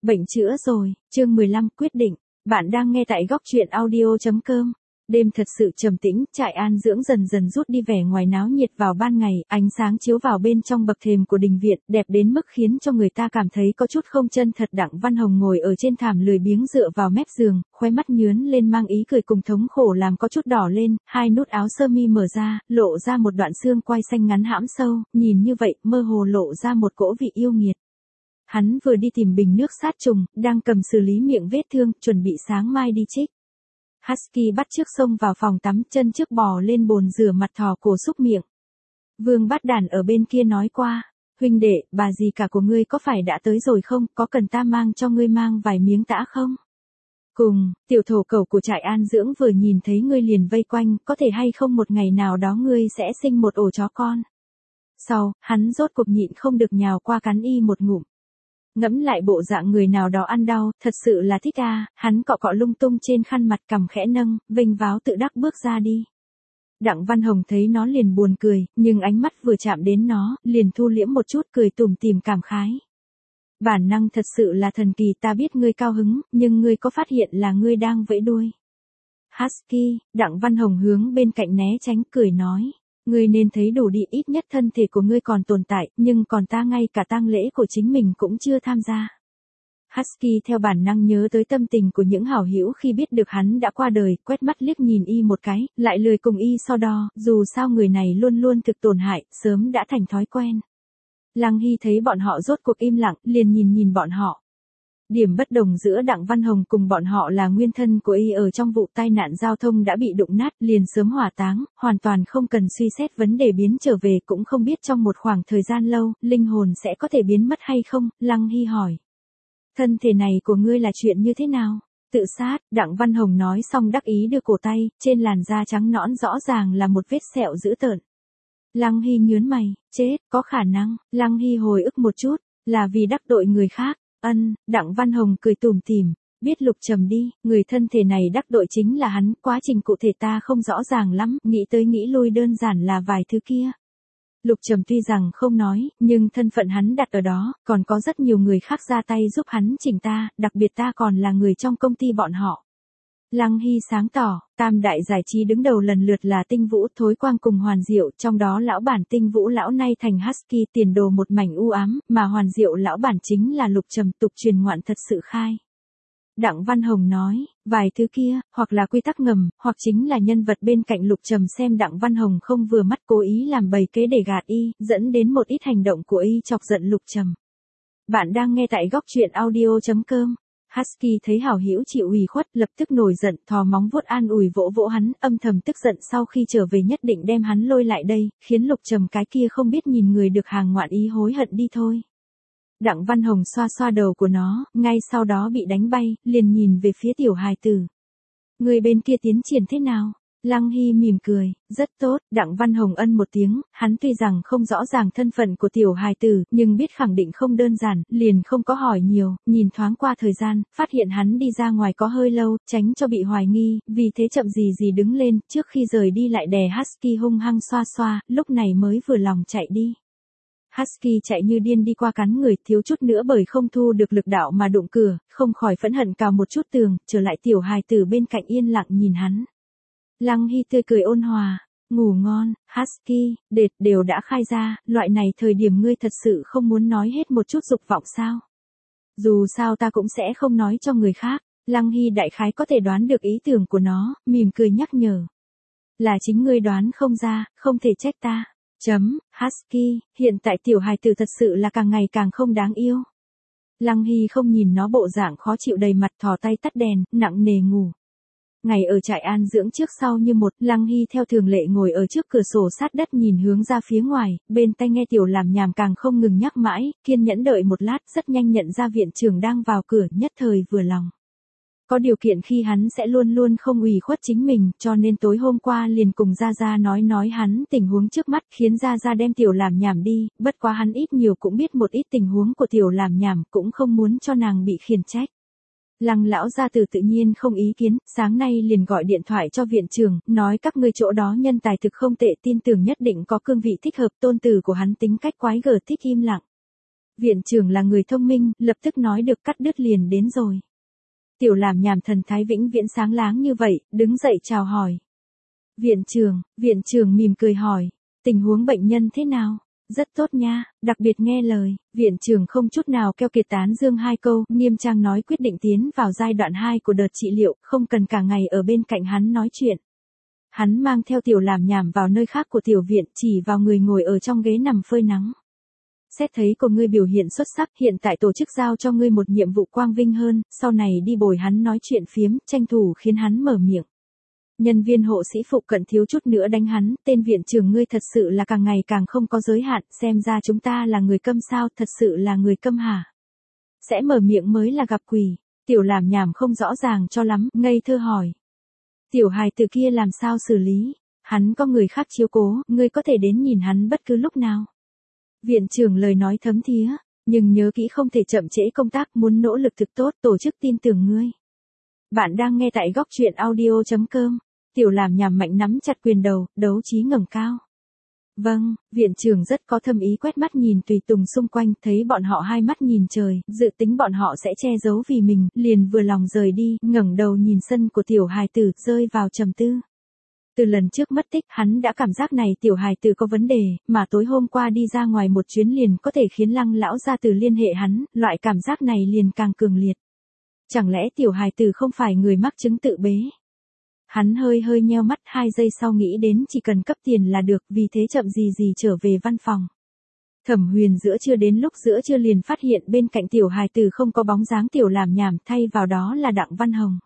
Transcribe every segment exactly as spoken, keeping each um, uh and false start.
Bệnh chữa rồi, chương mười lăm quyết định. Bạn đang nghe tại góc truyện audio chấm com. Đêm thật sự trầm tĩnh, trại an dưỡng dần dần rút đi vẻ ngoài náo nhiệt vào ban ngày, ánh sáng chiếu vào bên trong bậc thềm của đình viện, đẹp đến mức khiến cho người ta cảm thấy có chút không chân thật. Đặng Văn Hồng ngồi ở trên thảm lười biếng dựa vào mép giường, khóe mắt nhướn lên mang ý cười cùng thống khổ làm có chút đỏ lên, hai nút áo sơ mi mở ra, lộ ra một đoạn xương quai xanh ngắn hãm sâu, nhìn như vậy, mơ hồ lộ ra một cỗ vị yêu nghiệt. Hắn vừa đi tìm bình nước sát trùng, đang cầm xử lý miệng vết thương, chuẩn bị sáng mai đi trích. Husky bắt trước xông vào phòng tắm, chân trước bò lên bồn rửa mặt thò cổ xúc miệng. Vương Bát Đàn ở bên kia nói qua, huynh đệ, bà dì cả của ngươi có phải đã tới rồi không, có cần ta mang cho ngươi mang vài miếng tã không? Cùng, tiểu thổ cẩu của trại an dưỡng vừa nhìn thấy ngươi liền vây quanh, có thể hay không một ngày nào đó ngươi sẽ sinh một ổ chó con. Sau, hắn rốt cuộc nhịn không được nhào qua cắn y một ngụm. Ngẫm lại bộ dạng người nào đó ăn đau, thật sự là thích à, hắn cọ cọ lung tung trên khăn mặt cằm khẽ nâng, vênh váo tự đắc bước ra đi. Đặng Văn Hồng thấy nó liền buồn cười, nhưng ánh mắt vừa chạm đến nó, liền thu liễm một chút cười tủm tỉm cảm khái. Bản năng thật sự là thần kỳ, ta biết ngươi cao hứng, nhưng ngươi có phát hiện là ngươi đang vẫy đuôi. Husky, Đặng Văn Hồng hướng bên cạnh né tránh cười nói. Ngươi nên thấy đủ đi, ít nhất thân thể của ngươi còn tồn tại, nhưng còn ta ngay cả tang lễ của chính mình cũng chưa tham gia. Husky theo bản năng nhớ tới tâm tình của những hảo hữu khi biết được hắn đã qua đời, quét mắt liếc nhìn y một cái, lại lười cùng y so đo, dù sao người này luôn luôn thực tổn hại, sớm đã thành thói quen. Lăng Hy thấy bọn họ rốt cuộc im lặng, liền nhìn nhìn bọn họ. Điểm bất đồng giữa Đặng Văn Hồng cùng bọn họ là nguyên thân của y ở trong vụ tai nạn giao thông đã bị đụng nát, liền sớm hỏa táng, hoàn toàn không cần suy xét vấn đề biến trở về, cũng không biết trong một khoảng thời gian lâu, linh hồn sẽ có thể biến mất hay không, Lăng Hy hỏi. Thân thể này của ngươi là chuyện như thế nào? Tự sát, Đặng Văn Hồng nói xong đắc ý đưa cổ tay, trên làn da trắng nõn rõ ràng là một vết sẹo dữ tợn. Lăng Hy nhướng mày, chết, có khả năng, Lăng Hy hồi ức một chút, là vì đắc tội người khác. Ân, Đặng Văn Hồng cười tủm tỉm, biết Lục Trầm đi, người thân thể này đắc tội chính là hắn, quá trình cụ thể ta không rõ ràng lắm, nghĩ tới nghĩ lui đơn giản là vài thứ kia. Lục Trầm tuy rằng không nói, nhưng thân phận hắn đặt ở đó, còn có rất nhiều người khác ra tay giúp hắn chỉnh ta, đặc biệt ta còn là người trong công ty bọn họ. Lăng Hy sáng tỏ, tam đại giải trí đứng đầu lần lượt là Tinh Vũ, Thối Quang cùng Hoàn Diệu, trong đó lão bản Tinh Vũ lão nay thành Husky, tiền đồ một mảnh u ám, mà Hoàn Diệu lão bản chính là Lục Trầm, tục truyền ngoạn thật sự khai. Đặng Văn Hồng nói, vài thứ kia, hoặc là quy tắc ngầm, hoặc chính là nhân vật bên cạnh Lục Trầm xem Đặng Văn Hồng không vừa mắt cố ý làm bày kế để gạt y, dẫn đến một ít hành động của y chọc giận Lục Trầm. Bạn đang nghe tại góc truyện audio chấm com. Husky thấy hảo hữu chịu ủy khuất, lập tức nổi giận, thò móng vuốt an ủi vỗ vỗ hắn, âm thầm tức giận sau khi trở về nhất định đem hắn lôi lại đây, khiến Lục Trầm cái kia không biết nhìn người được hàng ngoạn ý hối hận đi thôi. Đặng Văn Hồng xoa xoa đầu của nó, ngay sau đó bị đánh bay, liền nhìn về phía tiểu hài tử. Người bên kia tiến triển thế nào? Lăng Hy mỉm cười, rất tốt, Đặng Văn Hồng ân một tiếng, hắn tuy rằng không rõ ràng thân phận của tiểu hài tử, nhưng biết khẳng định không đơn giản, liền không có hỏi nhiều, nhìn thoáng qua thời gian, phát hiện hắn đi ra ngoài có hơi lâu, tránh cho bị hoài nghi, vì thế chậm gì gì đứng lên, trước khi rời đi lại đè Husky hung hăng xoa xoa, lúc này mới vừa lòng chạy đi. Husky chạy như điên đi qua cắn người, thiếu chút nữa bởi không thu được lực đạo mà đụng cửa, không khỏi phẫn hận cào một chút tường, trở lại tiểu hài tử bên cạnh yên lặng nhìn hắn. Lăng Hy tươi cười ôn hòa, ngủ ngon, Husky, đệt đều đã khai ra, loại này thời điểm ngươi thật sự không muốn nói hết một chút dục vọng sao? Dù sao ta cũng sẽ không nói cho người khác, Lăng Hy đại khái có thể đoán được ý tưởng của nó, mỉm cười nhắc nhở. Là chính ngươi đoán không ra, không thể trách ta. Chấm, Husky, hiện tại tiểu hài tử thật sự là càng ngày càng không đáng yêu. Lăng Hy không nhìn nó bộ dạng khó chịu đầy mặt, thò tay tắt đèn, nặng nề ngủ. Ngày ở trại an dưỡng trước sau như một, Lăng Hy theo thường lệ ngồi ở trước cửa sổ sát đất nhìn hướng ra phía ngoài, bên tai nghe tiểu làm nhảm càng không ngừng nhắc mãi, kiên nhẫn đợi một lát, rất nhanh nhận ra viện trưởng đang vào cửa, nhất thời vừa lòng. Có điều kiện khi hắn sẽ luôn luôn không ủy khuất chính mình, cho nên tối hôm qua liền cùng Gia Gia nói nói hắn tình huống trước mắt, khiến Gia Gia đem tiểu làm nhảm đi, bất quá hắn ít nhiều cũng biết một ít tình huống của tiểu làm nhảm, cũng không muốn cho nàng bị khiển trách. Lăng lão gia tử tự nhiên không ý kiến, sáng nay liền gọi điện thoại cho viện trưởng, nói các ngươi chỗ đó nhân tài thực không tệ, tin tưởng nhất định có cương vị thích hợp, tôn tử của hắn tính cách quái gở thích im lặng. Viện trưởng là người thông minh, lập tức nói được cắt đứt liền đến rồi. Tiểu làm nhảm thần thái vĩnh viễn sáng láng như vậy, đứng dậy chào hỏi. Viện trưởng, viện trưởng mỉm cười hỏi, tình huống bệnh nhân thế nào? Rất tốt nha, đặc biệt nghe lời, viện trưởng không chút nào keo kiệt tán dương hai câu, nghiêm trang nói quyết định tiến vào giai đoạn hai của đợt trị liệu, không cần cả ngày ở bên cạnh hắn nói chuyện. Hắn mang theo tiểu làm nhảm vào nơi khác của tiểu viện, chỉ vào người ngồi ở trong ghế nằm phơi nắng. Xét thấy của ngươi biểu hiện xuất sắc, hiện tại tổ chức giao cho ngươi một nhiệm vụ quang vinh hơn, sau này đi bồi hắn nói chuyện phiếm, tranh thủ khiến hắn mở miệng. Nhân viên hộ sĩ phụ cận thiếu chút nữa đánh hắn, tên viện trưởng ngươi thật sự là càng ngày càng không có giới hạn, xem ra chúng ta là người câm sao, thật sự là người câm hả? Sẽ mở miệng mới là gặp quỷ, tiểu làm nhảm không rõ ràng cho lắm, ngây thơ hỏi. Tiểu hài từ kia làm sao xử lý, hắn có người khác chiếu cố, ngươi có thể đến nhìn hắn bất cứ lúc nào. Viện trưởng lời nói thấm thía, nhưng nhớ kỹ không thể chậm trễ công tác, muốn nỗ lực thực tốt, tổ chức tin tưởng ngươi. Bạn đang nghe tại góc truyện audio chấm com. Tiểu làm nhảm mạnh nắm chặt quyền đầu, đấu trí ngẩng cao. Vâng, viện trưởng rất có thâm ý quét mắt nhìn tùy tùng xung quanh, thấy bọn họ hai mắt nhìn trời, dự tính bọn họ sẽ che giấu vì mình, liền vừa lòng rời đi, ngẩng đầu nhìn sân của tiểu hài tử, rơi vào trầm tư. Từ lần trước mất tích, hắn đã cảm giác này tiểu hài tử có vấn đề, mà tối hôm qua đi ra ngoài một chuyến liền có thể khiến Lăng lão gia tử liên hệ hắn, loại cảm giác này liền càng cường liệt. Chẳng lẽ tiểu hài tử không phải người mắc chứng tự bế? Hắn hơi hơi nheo mắt, hai giây sau nghĩ đến chỉ cần cấp tiền là được, vì thế chậm gì gì trở về văn phòng. Thẩm Huyền giữa trưa đến lúc giữa trưa liền phát hiện bên cạnh tiểu hài tử không có bóng dáng tiểu làm nhảm, thay vào đó là Đặng Văn Hồng.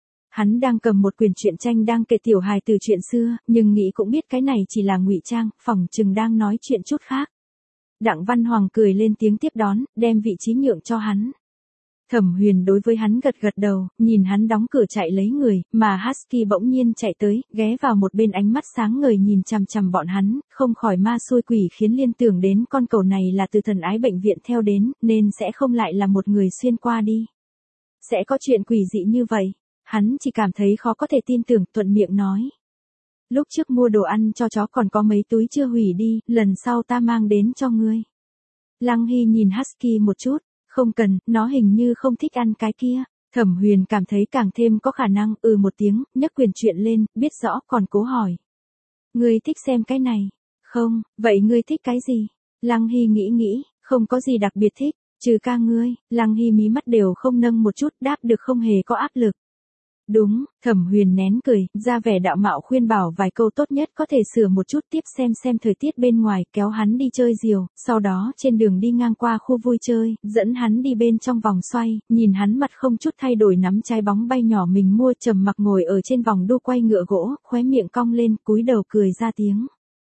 Hắn đang cầm một quyển truyện tranh đang kể tiểu hài tử chuyện xưa, nhưng nghĩ cũng biết cái này chỉ là ngụy trang, phỏng chừng đang nói chuyện chút khác. Đặng Văn Hoàng cười lên tiếng tiếp đón, đem vị trí nhượng cho hắn. Thẩm Huyền đối với hắn gật gật đầu, nhìn hắn đóng cửa chạy lấy người, mà Husky bỗng nhiên chạy tới, ghé vào một bên ánh mắt sáng ngời nhìn chằm chằm bọn hắn, không khỏi ma xui quỷ khiến liên tưởng đến con cẩu này là từ thần ái bệnh viện theo đến, nên sẽ không lại là một người xuyên qua đi. Sẽ có chuyện quỷ dị như vậy, hắn chỉ cảm thấy khó có thể tin tưởng, thuận miệng nói. Lúc trước mua đồ ăn cho chó còn có mấy túi chưa hủy đi, lần sau ta mang đến cho ngươi. Lăng Hy nhìn Husky một chút. Không cần, nó hình như không thích ăn cái kia. Thẩm Huyền cảm thấy càng thêm có khả năng, ừ một tiếng, nhấc quyền chuyện lên, biết rõ còn cố hỏi. Ngươi thích xem cái này? Không, vậy ngươi thích cái gì? Lăng Hy nghĩ nghĩ, không có gì đặc biệt thích, trừ ca ngươi. Lăng Hy mí mắt đều không nâng một chút, đáp được không hề có áp lực. Đúng, Thẩm Huyền nén cười, ra vẻ đạo mạo khuyên bảo vài câu tốt nhất có thể sửa một chút tiếp xem xem thời tiết bên ngoài, kéo hắn đi chơi diều, sau đó trên đường đi ngang qua khu vui chơi, dẫn hắn đi bên trong vòng xoay, nhìn hắn mặt không chút thay đổi nắm trái bóng bay nhỏ mình mua, trầm mặc ngồi ở trên vòng đu quay ngựa gỗ, khóe miệng cong lên, cúi đầu cười ra tiếng.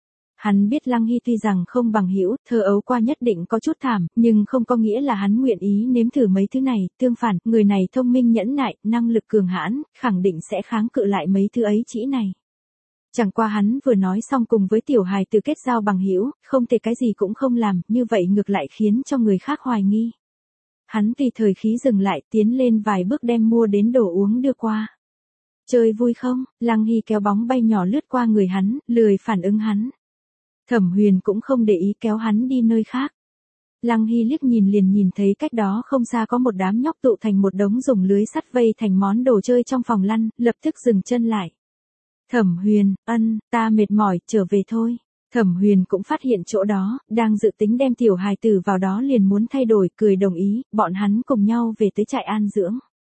Hắn biết Lăng Hy tuy rằng không bằng hữu, thơ ấu qua nhất định có chút thảm, nhưng không có nghĩa là hắn nguyện ý nếm thử mấy thứ này, tương phản, người này thông minh nhẫn nại, năng lực cường hãn, khẳng định sẽ kháng cự lại mấy thứ ấy chỉ này. Chẳng qua hắn vừa nói xong cùng với tiểu hài từ kết giao bằng hữu, không thể cái gì cũng không làm, như vậy ngược lại khiến cho người khác hoài nghi. Hắn tùy thời khí dừng lại, tiến lên vài bước đem mua đến đồ uống đưa qua. Chơi vui không? Lăng Hy kéo bóng bay nhỏ lướt qua người hắn, lười phản ứng hắn. Thẩm Huyền cũng không để ý kéo hắn đi nơi khác. Lăng Hy liếc nhìn liền nhìn thấy cách đó không xa có một đám nhóc tụ thành một đống dùng lưới sắt vây thành món đồ chơi trong phòng lăn, lập tức dừng chân lại. Thẩm Huyền, ân, ta mệt mỏi, trở về thôi. Thẩm Huyền cũng phát hiện chỗ đó, đang dự tính đem tiểu hài tử vào đó liền muốn thay đổi, cười đồng ý, bọn hắn cùng nhau về tới trại an dưỡng.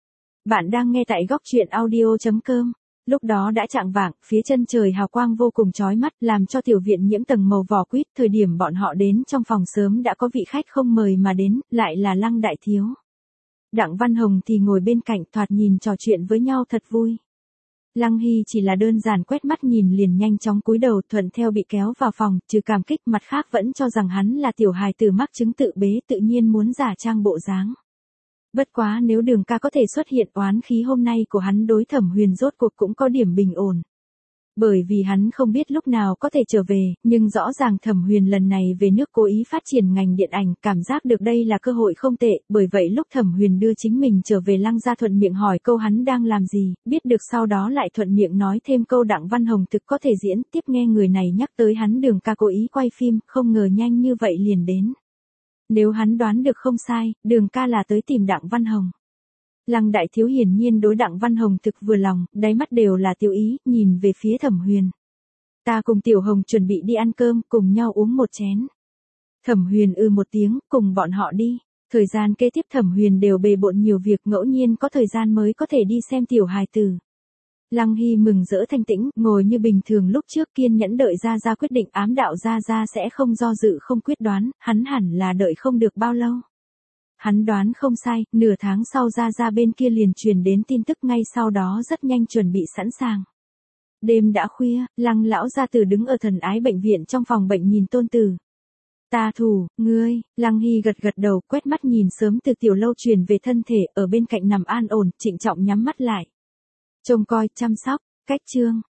Bạn đang nghe tại góc truyện audio chấm com. Lúc đó đã chạng vạng, phía chân trời hào quang vô cùng chói mắt, làm cho tiểu viện nhiễm tầng màu vỏ quýt, thời điểm bọn họ đến trong phòng sớm đã có vị khách không mời mà đến, lại là Lăng đại thiếu. Đặng Văn Hồng thì ngồi bên cạnh, thoạt nhìn trò chuyện với nhau thật vui. Lăng Hy chỉ là đơn giản quét mắt nhìn liền nhanh chóng cúi đầu, thuận theo bị kéo vào phòng, trừ cảm kích, mặt khác vẫn cho rằng hắn là tiểu hài tử mắc chứng tự bế, tự nhiên muốn giả trang bộ dáng. Bất quá nếu Đường ca có thể xuất hiện, oán khí hôm nay của hắn đối Thẩm Huyền rốt cuộc cũng có điểm bình ổn. Bởi vì hắn không biết lúc nào có thể trở về, nhưng rõ ràng Thẩm Huyền lần này về nước cố ý phát triển ngành điện ảnh, cảm giác được đây là cơ hội không tệ, bởi vậy lúc Thẩm Huyền đưa chính mình trở về Lăng gia thuận miệng hỏi câu hắn đang làm gì, biết được sau đó lại thuận miệng nói thêm câu Đặng Văn Hồng thực có thể diễn, tiếp nghe người này nhắc tới hắn Đường ca cố ý quay phim, không ngờ nhanh như vậy liền đến. Nếu hắn đoán được không sai, Đường ca là tới tìm Đặng Văn Hồng. Lăng đại thiếu hiển nhiên đối Đặng Văn Hồng thực vừa lòng, đáy mắt đều là tiêu ý, nhìn về phía Thẩm Huyền. Ta cùng Tiểu Hồng chuẩn bị đi ăn cơm, cùng nhau uống một chén. Thẩm Huyền ư một tiếng, cùng bọn họ đi. Thời gian kế tiếp Thẩm Huyền đều bề bộn nhiều việc, ngẫu nhiên có thời gian mới có thể đi xem tiểu hài tử. Lăng Hy mừng rỡ thanh tĩnh, ngồi như bình thường lúc trước, kiên nhẫn đợi Gia Gia quyết định, ám đạo Gia Gia sẽ không do dự không quyết đoán, hắn hẳn là đợi không được bao lâu. Hắn đoán không sai, nửa tháng sau Gia Gia bên kia liền truyền đến tin tức, ngay sau đó rất nhanh chuẩn bị sẵn sàng. Đêm đã khuya, Lăng lão gia tử đứng ở Thần Ái bệnh viện trong phòng bệnh nhìn tôn tử. Ta thủ, ngươi, Lăng Hy gật gật đầu, quét mắt nhìn sớm từ tiểu lâu truyền về thân thể, ở bên cạnh nằm an ổn, trịnh trọng nhắm mắt lại. Trông coi, chăm sóc, cách chương.